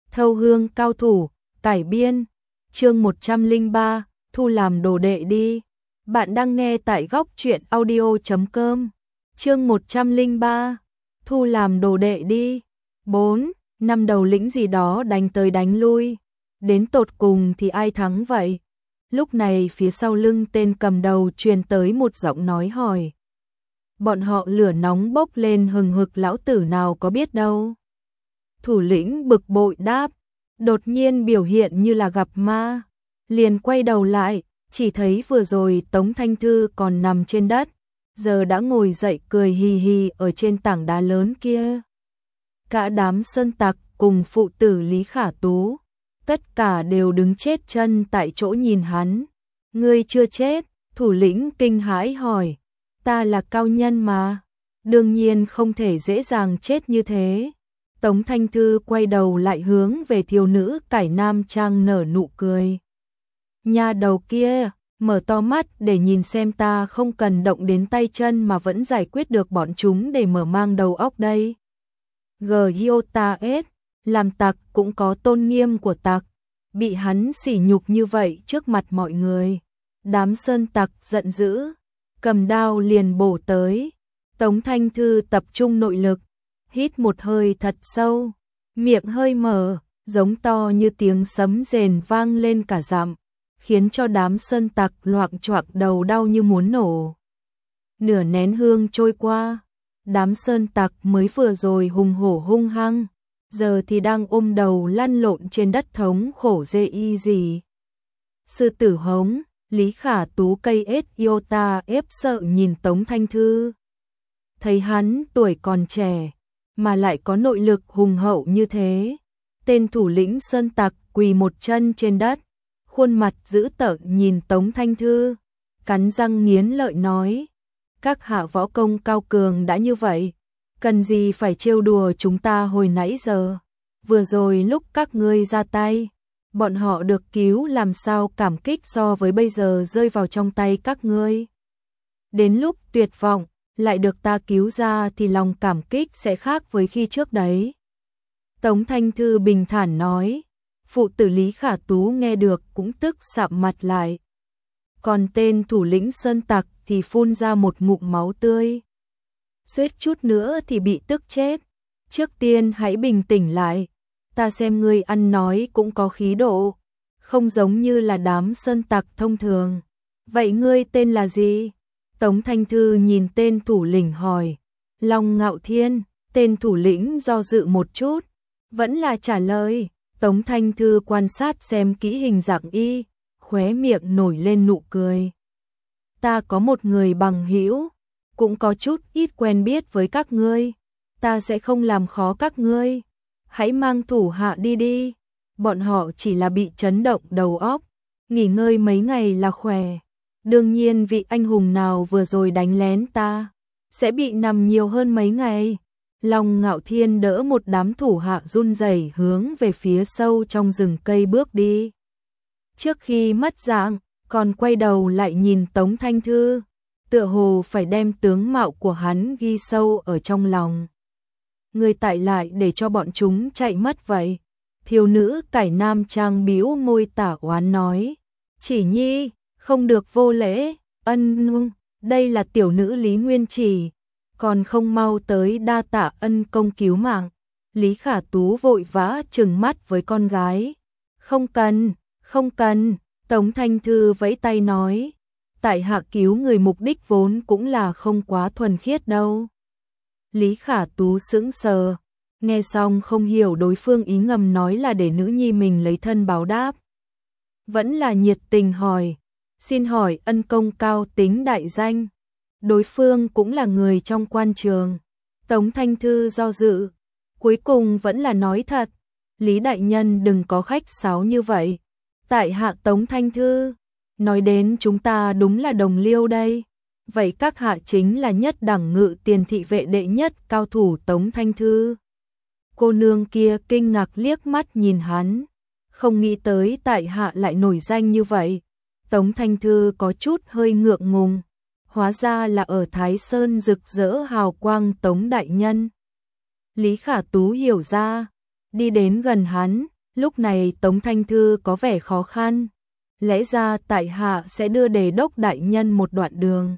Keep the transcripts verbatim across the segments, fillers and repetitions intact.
Thâu hương cao thủ, cải biên, chương một trăm lẻ ba, thu làm đồ đệ đi. Bạn đang nghe tại góc truyện audio chấm com. Chương một trăm lẻ ba, thu làm đồ đệ đi. bốn. Năm đầu lĩnh gì đó đánh tới đánh lui. Đến tột cùng thì ai thắng vậy? Lúc này phía sau lưng tên cầm đầu truyền tới một giọng nói hỏi. Bọn họ lửa nóng bốc lên hừng hực, lão tử nào có biết đâu. Thủ lĩnh bực bội đáp, đột nhiên biểu hiện như là gặp ma, liền quay đầu lại, chỉ thấy vừa rồi Tống Thanh Thư còn nằm trên đất, giờ đã ngồi dậy cười hì hì ở trên tảng đá lớn kia. Cả đám sơn tặc cùng phụ tử Lý Khả Tú, tất cả đều đứng chết chân tại chỗ nhìn hắn. Ngươi chưa chết, thủ lĩnh kinh hãi hỏi, ta là cao nhân mà, đương nhiên không thể dễ dàng chết như thế. Tống Thanh Thư quay đầu lại hướng về thiếu nữ cải nam trang nở nụ cười. Nha đầu kia, mở to mắt để nhìn xem ta không cần động đến tay chân mà vẫn giải quyết được bọn chúng để mở mang đầu óc đây. Giota S, làm tặc cũng có tôn nghiêm của tặc, bị hắn sỉ nhục như vậy trước mặt mọi người. Đám sơn tặc giận dữ, cầm đao liền bổ tới. Tống Thanh Thư tập trung nội lực, hít một hơi thật sâu, miệng hơi mở, giống to như tiếng sấm rền vang lên cả dặm, khiến cho đám sơn tặc loạng choạng đầu đau như muốn nổ. Nửa nén hương trôi qua, đám sơn tặc mới vừa rồi hùng hổ hung hăng, giờ thì đang ôm đầu lăn lộn trên đất thống khổ dê y gì. Sư tử hống, Lý Khả Tú cây ết Iota ép sợ nhìn Tống Thanh Thư. Thấy hắn tuổi còn trẻ, mà lại có nội lực hùng hậu như thế. Tên thủ lĩnh sơn tặc quỳ một chân trên đất, khuôn mặt dữ tợn nhìn Tống Thanh Thư, cắn răng nghiến lợi nói, các hạ võ công cao cường đã như vậy, cần gì phải trêu đùa chúng ta hồi nãy giờ. Vừa rồi lúc các ngươi ra tay, bọn họ được cứu làm sao cảm kích so với bây giờ rơi vào trong tay các ngươi. Đến lúc tuyệt vọng, lại được ta cứu ra thì lòng cảm kích sẽ khác với khi trước đấy. Tống Thanh Thư bình thản nói, phụ tử Lý Khả Tú nghe được cũng tức sạm mặt lại. Còn tên thủ lĩnh sơn tặc thì phun ra một ngụm máu tươi. Suýt chút nữa thì bị tức chết. Trước tiên hãy bình tĩnh lại, ta xem ngươi ăn nói cũng có khí độ, không giống như là đám sơn tặc thông thường. Vậy ngươi tên là gì? Tống Thanh Thư nhìn tên thủ lĩnh hỏi. Long Ngạo Thiên. Tên thủ lĩnh do dự một chút, vẫn là trả lời. Tống Thanh Thư quan sát xem kỹ hình dạng y, khóe miệng nổi lên nụ cười. Ta có một người bằng hữu, cũng có chút ít quen biết với các ngươi, ta sẽ không làm khó các ngươi, hãy mang thủ hạ đi đi. Bọn họ chỉ là bị chấn động đầu óc, nghỉ ngơi mấy ngày là khỏe. Đương nhiên vị anh hùng nào vừa rồi đánh lén ta sẽ bị nằm nhiều hơn mấy ngày. Long Ngạo Thiên đỡ một đám thủ hạ run rẩy hướng về phía sâu trong rừng cây bước đi. Trước khi mất dạng, còn quay đầu lại nhìn Tống Thanh Thư, tựa hồ phải đem tướng mạo của hắn ghi sâu ở trong lòng. Người tại lại để cho bọn chúng chạy mất vậy? Thiếu nữ cải nam trang bĩu môi tả oán nói. Chỉ nhi, không được vô lễ, ân, đây là tiểu nữ Lý Nguyên Chỉ, còn không mau tới đa tạ ân công cứu mạng. Lý Khả Tú vội vã trừng mắt với con gái. Không cần, không cần, Tống Thanh Thư vẫy tay nói. Tại hạ cứu người mục đích vốn cũng là không quá thuần khiết đâu. Lý Khả Tú sững sờ, nghe xong không hiểu đối phương ý ngầm nói là để nữ nhi mình lấy thân báo đáp. Vẫn là nhiệt tình hỏi, xin hỏi ân công cao tính đại danh. Đối phương cũng là người trong quan trường. Tống Thanh Thư do dự, cuối cùng vẫn là nói thật. Lý đại nhân đừng có khách sáo như vậy. Tại hạ Tống Thanh Thư, nói đến chúng ta đúng là đồng liêu đây. Vậy các hạ chính là nhất đẳng ngự tiền thị vệ đệ nhất cao thủ Tống Thanh Thư. Cô nương kia kinh ngạc liếc mắt nhìn hắn, không nghĩ tới tại hạ lại nổi danh như vậy. Tống Thanh Thư có chút hơi ngượng ngùng, hóa ra là ở Thái Sơn rực rỡ hào quang Tống đại nhân. Lý Khả Tú hiểu ra, đi đến gần hắn, Lúc này Tống Thanh Thư có vẻ khó khăn. Lẽ ra tại hạ sẽ đưa Đề đốc đại nhân một đoạn đường.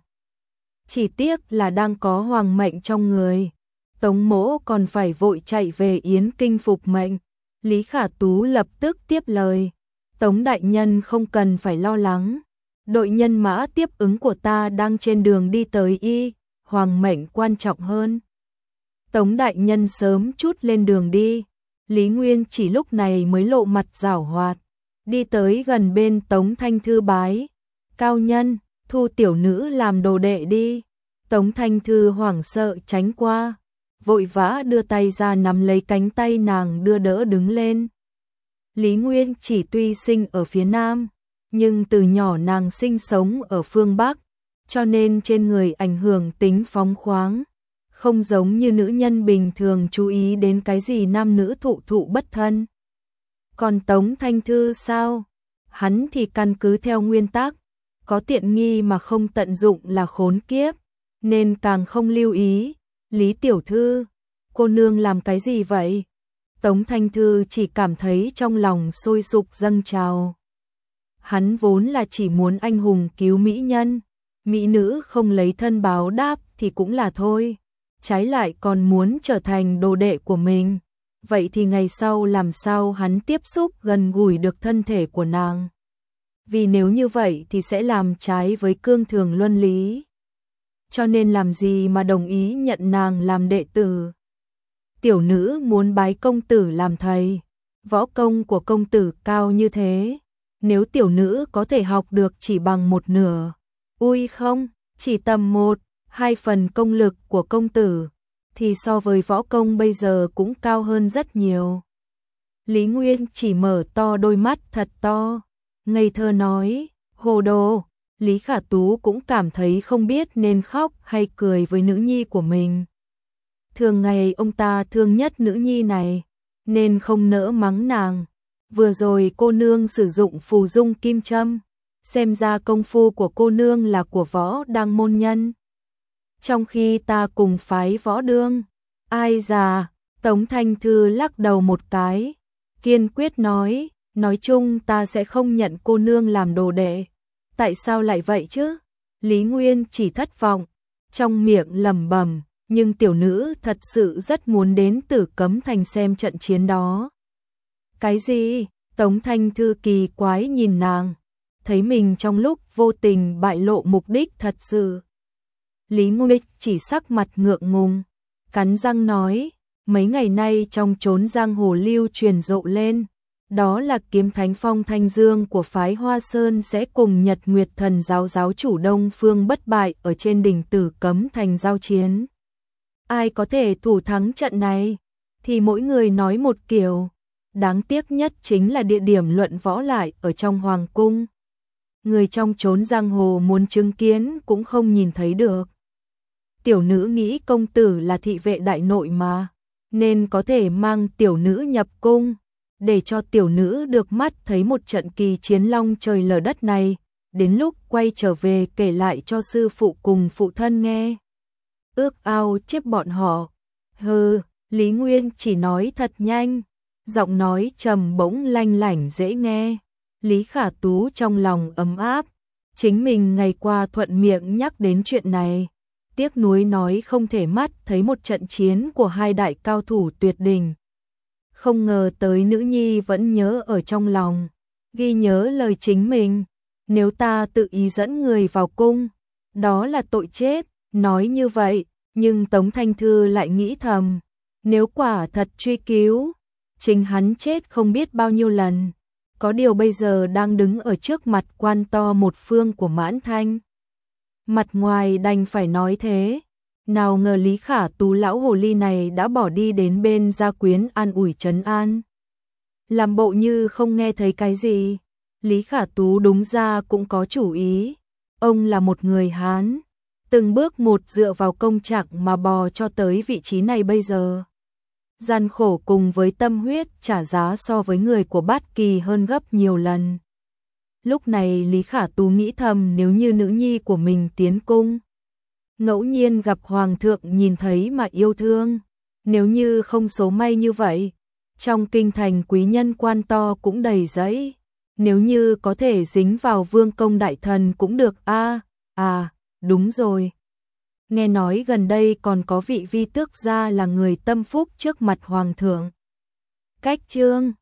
Chỉ tiếc là đang có hoàng mệnh trong người. Tống mỗ còn phải vội chạy về Yến Kinh phục mệnh. Lý Khả Tú lập tức tiếp lời. Tống đại nhân không cần phải lo lắng. Đội nhân mã tiếp ứng của ta đang trên đường đi tới y. Hoàng mệnh quan trọng hơn. Tống đại nhân sớm chút lên đường đi. Lý Nguyên chỉ lúc này mới lộ mặt giảo hoạt. Đi tới gần bên Tống Thanh Thư bái. Cao nhân, thu tiểu nữ làm đồ đệ đi. Tống Thanh Thư hoảng sợ tránh qua. Vội vã đưa tay ra nắm lấy cánh tay nàng đưa đỡ đứng lên. Lý Nguyên chỉ tuy sinh ở phía Nam, nhưng từ nhỏ nàng sinh sống ở phương Bắc, cho nên trên người ảnh hưởng tính phóng khoáng, không giống như nữ nhân bình thường chú ý đến cái gì nam nữ thụ thụ bất thân. Còn Tống Thanh Thư sao? Hắn thì căn cứ theo nguyên tắc, có tiện nghi mà không tận dụng là khốn kiếp, nên càng không lưu ý. Lý tiểu thư, cô nương làm cái gì vậy? Tống Thanh Thư chỉ cảm thấy trong lòng sôi sục dâng trào. Hắn vốn là chỉ muốn anh hùng cứu mỹ nhân, mỹ nữ không lấy thân báo đáp thì cũng là thôi, trái lại còn muốn trở thành đồ đệ của mình. Vậy thì ngày sau làm sao hắn tiếp xúc gần gũi được thân thể của nàng? Vì nếu như vậy thì sẽ làm trái với cương thường luân lý. Cho nên làm gì mà đồng ý nhận nàng làm đệ tử? Tiểu nữ muốn bái công tử làm thầy. Võ công của công tử cao như thế, nếu tiểu nữ có thể học được chỉ bằng một nửa, ui không, chỉ tầm một, hai phần công lực của công tử, thì so với võ công bây giờ cũng cao hơn rất nhiều. Lý Nguyên chỉ mở to đôi mắt thật to, ngây thơ nói, hồ đồ. Lý Khả Tú cũng cảm thấy không biết nên khóc hay cười với nữ nhi của mình. Thường ngày ông ta thương nhất nữ nhi này, nên không nỡ mắng nàng. Vừa rồi cô nương sử dụng phù dung kim châm, xem ra công phu của cô nương là của võ đăng môn nhân. Trong khi ta cùng phái võ đương, ai già, Tống Thanh Thư lắc đầu một cái, kiên quyết nói, nói chung ta sẽ không nhận cô nương làm đồ đệ. Tại sao lại vậy chứ? Lý Nguyên chỉ thất vọng, trong miệng lẩm bẩm, nhưng tiểu nữ thật sự rất muốn đến Tử Cấm Thành xem trận chiến đó. Cái gì? Tống Thanh Thư kỳ quái nhìn nàng, thấy mình trong lúc vô tình bại lộ mục đích thật sự. Lý Nguyên chỉ sắc mặt ngượng ngùng, cắn răng nói, mấy ngày nay trong chốn giang hồ lưu truyền rộ lên, đó là kiếm thánh Phong Thanh Dương của phái Hoa Sơn sẽ cùng Nhật Nguyệt Thần giáo giáo chủ Đông Phương Bất Bại ở trên đỉnh Tử Cấm Thành giao chiến. Ai có thể thủ thắng trận này, thì mỗi người nói một kiểu. Đáng tiếc nhất chính là địa điểm luận võ lại ở trong hoàng cung. Người trong chốn giang hồ muốn chứng kiến cũng không nhìn thấy được. Tiểu nữ nghĩ công tử là thị vệ đại nội mà, nên có thể mang tiểu nữ nhập cung, để cho tiểu nữ được mắt thấy một trận kỳ chiến long trời lở đất này, đến lúc quay trở về kể lại cho sư phụ cùng phụ thân nghe. Ước ao chết bọn họ. Hừ, Lý Nguyên chỉ nói thật nhanh, giọng nói trầm bỗng lanh lảnh dễ nghe. Lý Khả Tú trong lòng ấm áp, chính mình ngày qua thuận miệng nhắc đến chuyện này, tiếc nuối nói không thể mắt thấy một trận chiến của hai đại cao thủ tuyệt đỉnh. Không ngờ tới nữ nhi vẫn nhớ ở trong lòng, ghi nhớ lời chính mình, nếu ta tự ý dẫn người vào cung, đó là tội chết. Nói như vậy, nhưng Tống Thanh Thư lại nghĩ thầm, nếu quả thật truy cứu, chính hắn chết không biết bao nhiêu lần. Có điều bây giờ đang đứng ở trước mặt quan to một phương của Mãn Thanh. Mặt ngoài đành phải nói thế, nào ngờ Lý Khả Tú lão hồ ly này đã bỏ đi đến bên gia quyến an ủi trấn an. Làm bộ như không nghe thấy cái gì. Lý Khả Tú đúng ra cũng có chủ ý. Ông là một người Hán, từng bước một dựa vào công trạng mà bò cho tới vị trí này bây giờ. Gian khổ cùng với tâm huyết trả giá so với người của Bát Kỳ hơn gấp nhiều lần. Lúc này Lý Khả Tú nghĩ thầm nếu như nữ nhi của mình tiến cung, ngẫu nhiên gặp hoàng thượng nhìn thấy mà yêu thương, nếu như không số may như vậy, Trong kinh thành quý nhân quan to cũng đầy giấy, nếu như có thể dính vào vương công đại thần cũng được a. À, đúng rồi. Nghe nói gần đây còn có vị vi tước gia là người tâm phúc trước mặt hoàng thượng. Cách chương